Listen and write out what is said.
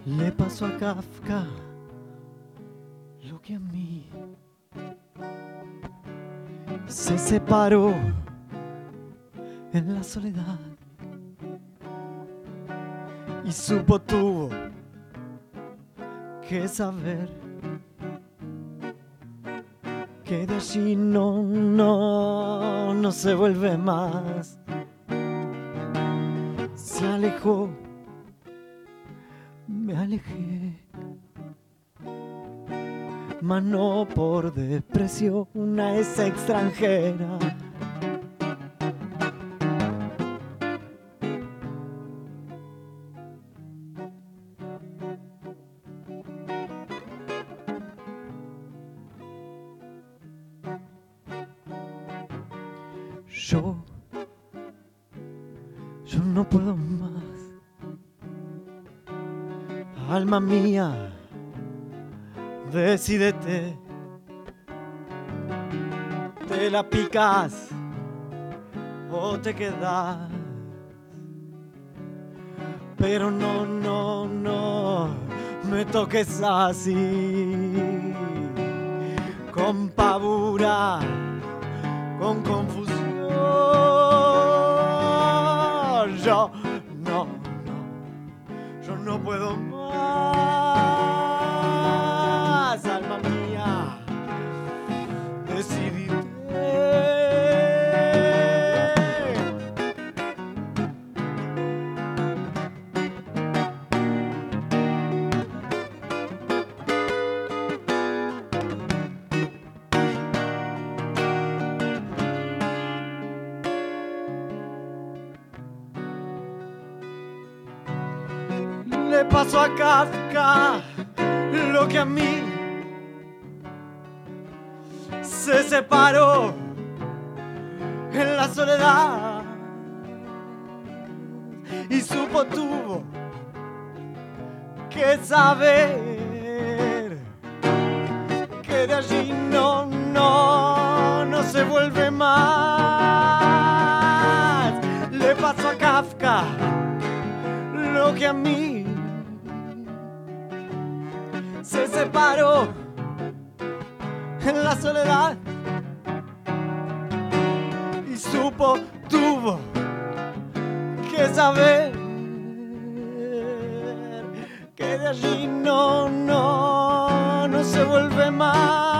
Le pasó a Kafka lo que a mí. Se separó en la soledad y tuvo que saber que de allí no se vuelve más. Se alejó, me alejé, mas no por desprecio, una es extranjera. Yo no puedo más. Alma mía, decídete. ¿Te la picas o te quedas? Pero no me toques así, con pavura, con confusión. Yo no puedo más, alma mía, decidí. Le pasó a Kafka lo que a mí. Se separó en la soledad y tuvo que saber que de allí no se vuelve más. Le pasó a Kafka lo que a mí. Se separó en la soledad y tuvo que saber que de allí no se vuelve más.